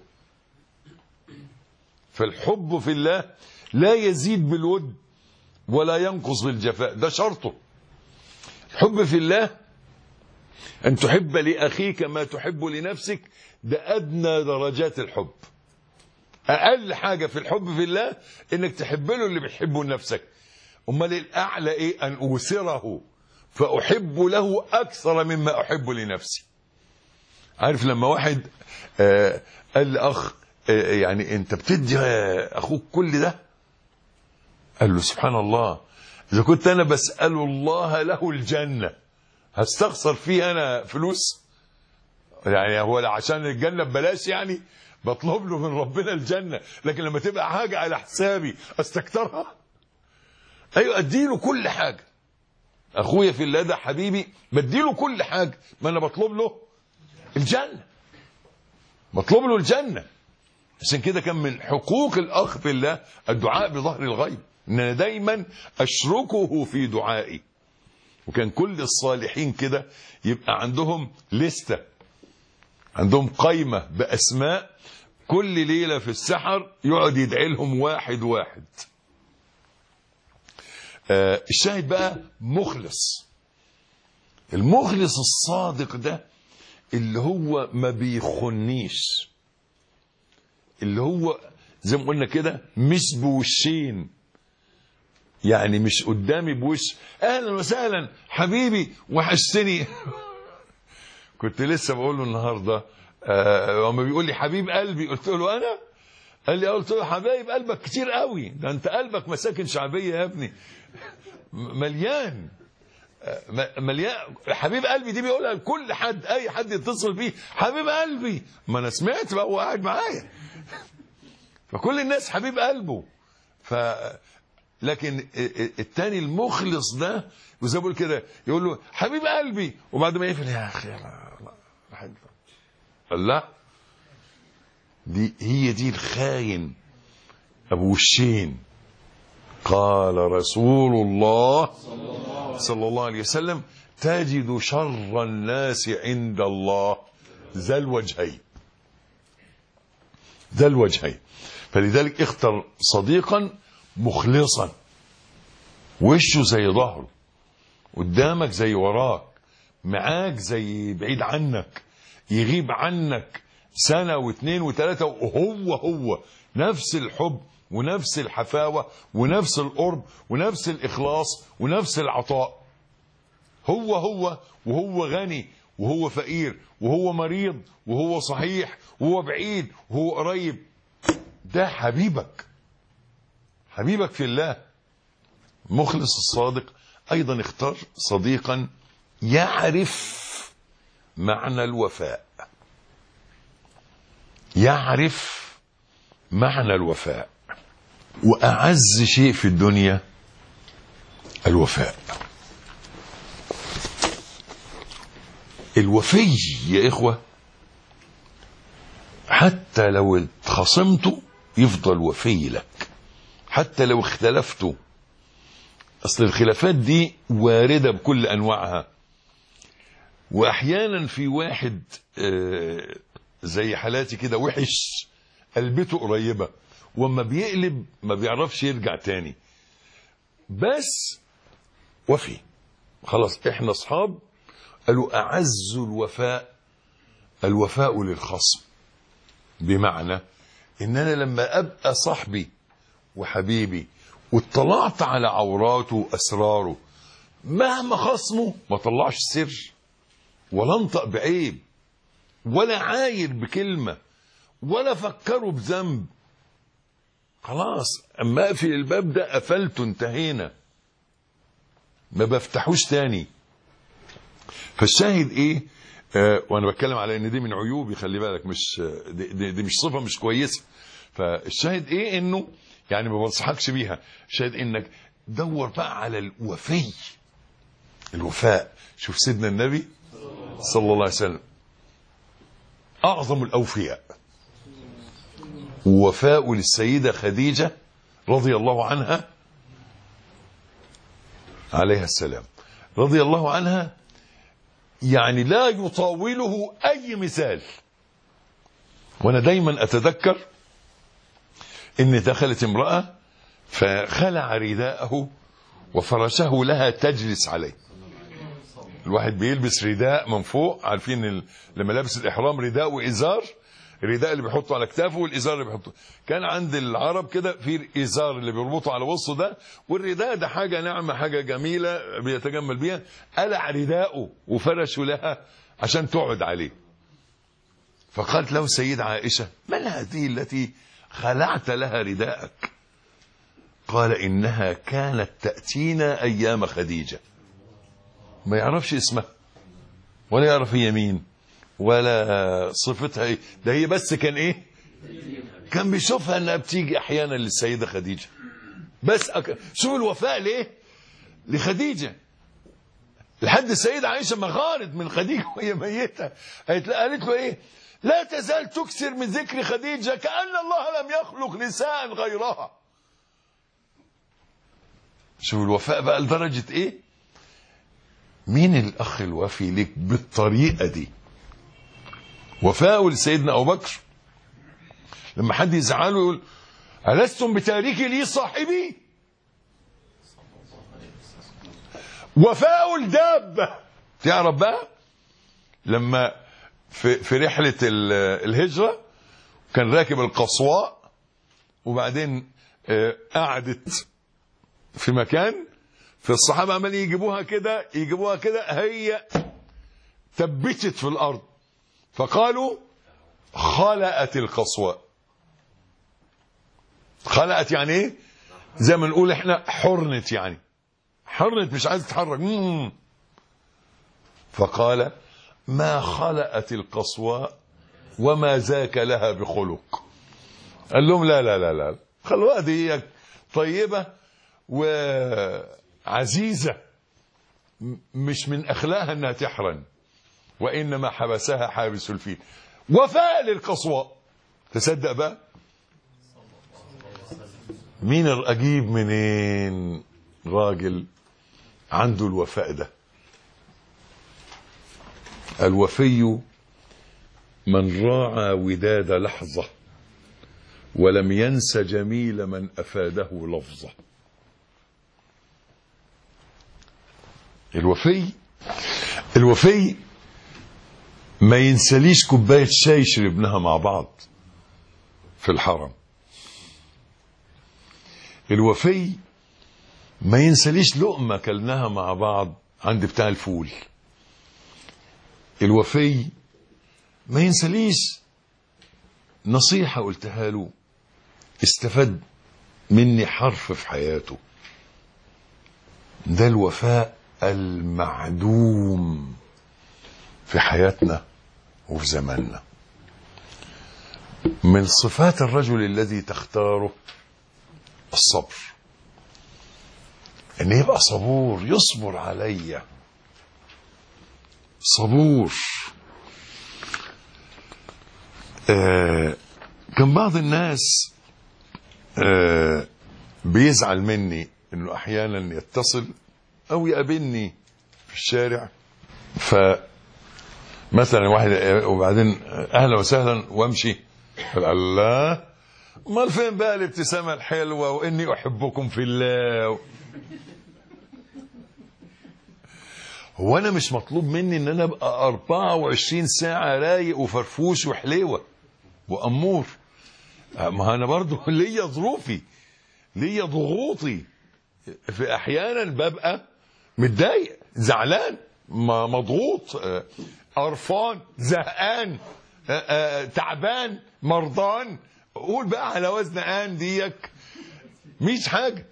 فالحب في الله لا يزيد بالود ولا ينقص بالجفاء، ده شرطه. الحب في الله أن تحب لأخيك ما تحب لنفسك، ده أدنى درجات الحب. أقل حاجة في الحب في الله إنك تحب له اللي بتحبه لنفسك. أمال الأعلى إيه؟ أن أوسره فأحب له أكثر مما أحب لنفسي. عارف لما واحد قال لأخ يعني أنت بتدي أخوك كل ده؟ قال له سبحان الله، إذا كنت أنا بسأل الله له الجنة هستخسر فيه أنا فلوس؟ يعني هو عشان الجنة ببلاش يعني بطلب له من ربنا الجنة، لكن لما تبقى حاجة على حسابي استكترها؟ أيوة أديله كل حاجة. أخويا في الله ده حبيبي بديله كل حاجة، ما أنا بطلب له الجنة. مطلوب له الجنة. عشان كده كان من حقوق الأخ في الله الدعاء بظهر الغيب، إن أنا دايما أشركه في دعائي. وكان كل الصالحين كده يبقى عندهم لستة، عندهم قائمة بأسماء، كل ليلة في السحر يقعد يدعي لهم واحد واحد. الشاهد بقى مخلص. المخلص الصادق ده اللي هو ما بيخنيش، اللي هو زي ما قلنا كده مش بوشين، يعني مش قدامي بوش اهلا وسهلا حبيبي وحشتني. كنت لسه بقول له النهارده لما بيقول لي حبيب قلبي، قلت له انا؟ قال لي قلت له حبايب قلبك كتير قوي، ده انت قلبك مساكن شعبيه يا ابني، مليان مليان. حبيب قلبي دي بيقولها لكل حد، اي حد يتصل بيه حبيب قلبي. ما انا سمعت بقى هو قاعد معايا، فكل الناس حبيب قلبه. لكن التاني المخلص ده وزي ما بقول كده يقول له حبيب قلبي، وبعد ما يقفل يا اخي لا، دي هي دي الخاين ابو وشين. قال رسول الله صلى الله عليه وسلم تجد شر الناس عند الله ذا الوجهين، ذا الوجهين. فلذلك اختر صديقا مخلصا، وشه زي ظهره، قدامك زي وراك، معاك زي بعيد عنك، يغيب عنك سنة واثنين وثلاثة وهو نفس الحب ونفس الحفاوة ونفس القرب ونفس الإخلاص ونفس العطاء. وهو غني وهو فقير وهو مريض وهو صحيح وهو بعيد وهو قريب. ده حبيبك في الله. مخلص الصادق أيضا اختار صديقا يعرف معنى الوفاء، يعرف معنى الوفاء. وأعز شيء في الدنيا الوفاء. الوفي يا إخوة حتى لو اتخصمتوا يفضل وفي لك، حتى لو اختلفتوا. أصل الخلافات دي واردة بكل أنواعها. وأحيانا في واحد زي حالاتي كده وحش، قلبته قريبة، وما بيقلب ما بيعرفش يرجع تاني، بس وفي خلاص احنا اصحاب. قالوا اعز الوفاء للخصم، بمعنى ان انا لما ابقى صاحبي وحبيبي واطلعت على عوراته واسراره، مهما خصمه ما طلعش سر ولا انطق بعيب ولا عاير بكلمة ولا فكروا بذنب، خلاص اما اقفل الباب ده قفلته، انتهينا، ما بفتحوش تاني. فالشاهد ايه؟ وانا بتكلم على ان دي من عيوبي، خلي بالك، مش دي مش صفة مش كويسة. فالشاهد ايه؟ انه يعني ما بنصحكش بيها. الشاهد انك دور بقى على الوفي، الوفاء. شوف سيدنا النبي صلى الله عليه وسلم اعظم الاوفياء، ووفاء للسيدة خديجة رضي الله عنها عليها السلام، رضي الله عنها، يعني لا يطاوله أي مثال. وأنا دايما أتذكر إن دخلت امرأة فخلع رداءه وفرشه لها تجلس عليه. الواحد بيلبس رداء من فوق، عارفين لما لابس الإحرام رداء وإزار، الرداء اللي بيحطه على كتافه والإزار اللي بيحطه. كان عند العرب كده في الإزار اللي بيربطه على وسطه ده، والرداء ده حاجة ناعمة حاجة جميلة بيتجمل بيها. قلع رداءه وفرشه لها عشان تقعد عليه. فقالت له السيدة عائشة: من هذه التي خلعت لها رداءك؟ قال: إنها كانت تأتينا أيام خديجة. ما يعرفش اسمها ولا يعرف هي مين ولا صفتها ايه، ده هي بس كان ايه، كان بيشوفها انها بتيجي احيانا للسيدة خديجة بس. شوف الوفاء ليه لخديجة، لحد السيدة عائشة ما غارت من خديجة وهي ميتة، قالت له ايه، لا تزال تكثر من ذكر خديجة كأن الله لم يخلق نساء غيرها. شوف الوفاء بقى لدرجة ايه. مين الاخ الوفي لك بالطريقة دي؟ وفاء لسيدنا ابو بكر لما حد يزعله يقول ألستم بتاركي لي صاحبي؟ وفاء الدابة. تعرف بقى لما في رحلة الهجرة كان راكب القصواء وبعدين قعدت في مكان، في الصحابة عمال يجيبوها كده هي ثبتت في الأرض فقالوا خلأت القصواء. خلأت يعني ايه؟ زي ما نقول احنا حرنت، يعني حرنت مش عايز تتحرك. فقال ما خلأت القصواء وما ذاك لها بخلق. قال لهم لا لا لا لا، خلوها دي طيبة وعزيزة، مش من أخلاقها أنها تحرن، وإنما حبسها حابس الفيل. وفاء للقصواء. تصدق بقى مين أجيب منين راجل عنده الوفاء ده؟ الوفي من راعى وداد لحظة ولم ينس جميل من أفاده لفظة. الوفي ما ينسليش كوباية شاي شربناها مع بعض في الحرم. الوفي ما ينسليش لقمة كلناها مع بعض عند بتاع الفول. الوفي ما ينسليش نصيحة قلتها له استفاد مني حرف في حياته. ده الوفاء المعدوم في حياتنا وفي زماننا. من صفات الرجل الذي تختاره الصبر، ان يبقى صبور، يصبر عليا، صبور. كان بعض الناس بيزعل مني انه احيانا يتصل او يقابلني في الشارع، فمثلا واحد وبعدين اهلا وسهلا وامشي، قال الله امال فين بقى الابتسامه الحلوه واني احبكم في الله. هو انا مش مطلوب مني ان انا ابقى 24 ساعه رايق وفرفوش وحليوه وامور؟ ما انا برضو ليا ظروفي، ليا ضغوطي. في احيانا ببقى متضايق، زعلان، مضغوط، قرفان، زهقان، تعبان، مرضان. قول بقى على وزن آن ديك مش حاجه.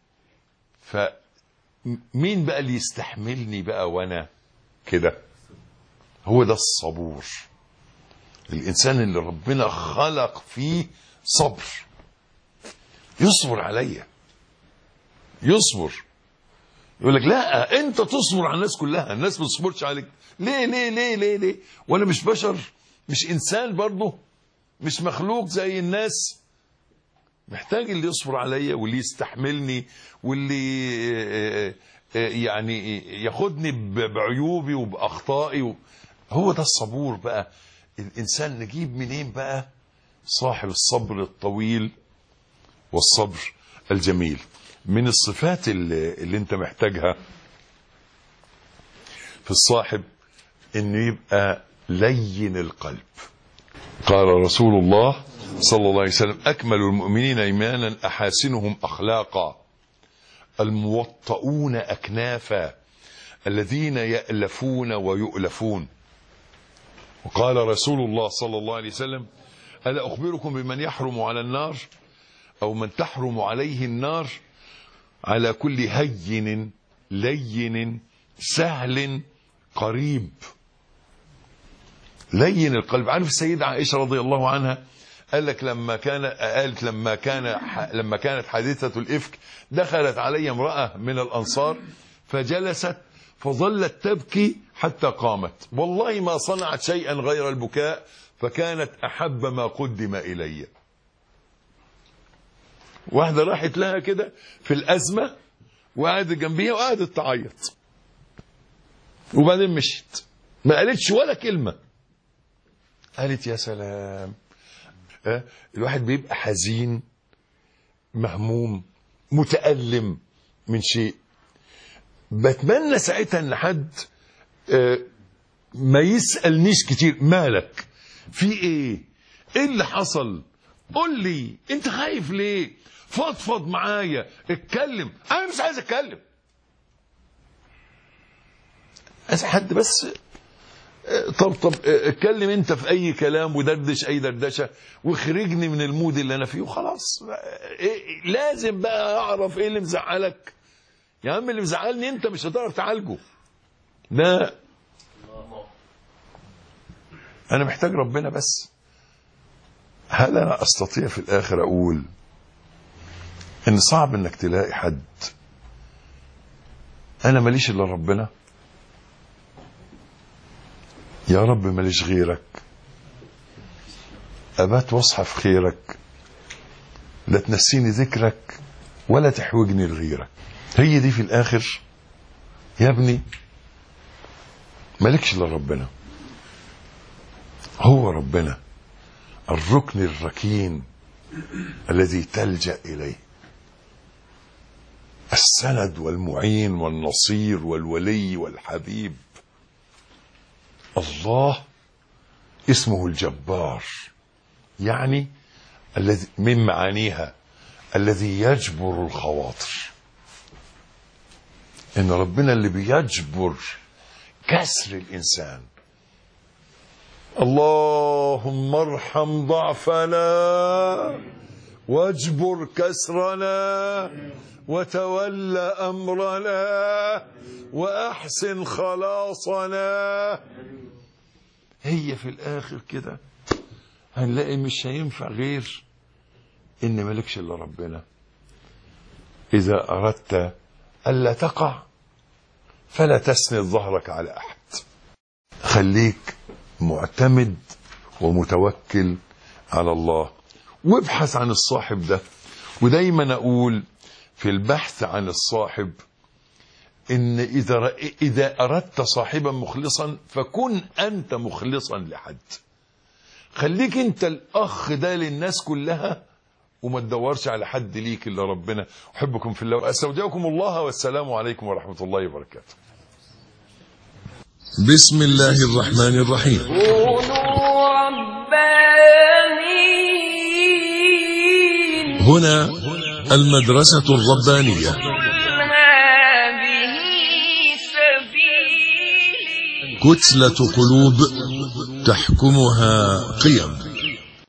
فمين بقى اللي يستحملني بقى وانا كده؟ هو ده الصبور، الانسان اللي ربنا خلق فيه صبر، يصبر عليا، يصبر. يقول لك لا انت تصبر على الناس كلها، الناس ما تصبرش عليك. ليه ليه ليه ليه ليه؟ وانا مش بشر، مش انسان برضه، مش مخلوق زي الناس؟ محتاج اللي يصبر عليا واللي يستحملني واللي يعني ياخدني بعيوبي وبأخطائي. هو ده الصبور بقى. الإنسان نجيب منين بقى؟ صاحب الصبر الطويل والصبر الجميل. من الصفات اللي انت محتاجها في الصاحب انه يبقى لين القلب. قال رسول الله صلى الله عليه وسلم أكمل المؤمنين إيمانا أحاسنهم أخلاقا الموطؤون أكنافا الذين يألفون ويؤلفون. وقال رسول الله صلى الله عليه وسلم ألا أخبركم بمن يحرم على النار أو من تحرم عليه النار؟ على كل هين لين سهل قريب. لين القلب. عارف السيدة عائشة رضي الله عنها قال لك لما كانت حادثة الإفك دخلت علي امرأة من الأنصار فجلست فظلت تبكي حتى قامت، والله ما صنعت شيئا غير البكاء، فكانت أحب ما قدم إلي. واحدة راحت لها كده في الأزمة وقعدت جنبيها وقعدت تعيط، وبعدين مشيت، ما قالتش ولا كلمة. قالت يا سلام، الواحد بيبقى حزين مهموم متألم من شيء، بتمنى ساعتها ان حد ما يسألنيش كتير مالك في ايه اللي حصل، قول لي انت خايف ليه، فضفض معايا، اتكلم. انا مش عايز اتكلم، عايز حد بس طب اتكلم انت في اي كلام ودردش اي دردشه واخرجني من المود اللي انا فيه وخلاص. لازم بقى اعرف ايه اللي مزعلك يا عم. اللي مزعلني انت مش هتعرف تعالجه. لا، انا محتاج ربنا بس. هل انا استطيع في الاخر اقول ان صعب انك تلاقي حد؟ انا ماليش الا ربنا، يا رب ماليش غيرك، أبات واصحى في خيرك، لا تنسيني ذكرك ولا تحوجني لغيرك. هي دي في الآخر يا ابني، مالكش إلا ربنا. هو ربنا الركن الركين الذي تلجأ إليه، السند والمعين والنصير والولي والحبيب. الله اسمه الجبار، يعني الذي من معانيها الذي يجبر الخواطر. ان ربنا اللي بيجبر كسر الانسان. اللهم ارحم ضعفنا واجبر كسرنا وتول امرنا واحسن خلاصنا. هي في الاخر كده هنلاقي مش هينفع غير ان مالكش الا ربنا. اذا اردت الا تقع فلا تسند ظهرك على احد. خليك معتمد ومتوكل على الله، وابحث عن الصاحب ده. ودايما اقول في البحث عن الصاحب ان اذا اردت صاحبا مخلصا فكن انت مخلصا لحد. خليك انت الاخ ده للناس كلها وما تدورش على حد ليك الا ربنا. احبكم في الله واستودعكم الله، والسلام عليكم ورحمه الله وبركاته. بسم الله الرحمن الرحيم. كونوا ربانيين. هنا المدرسة الربانية. هذه سبيلي. كتلة قلوب تحكمها قيم.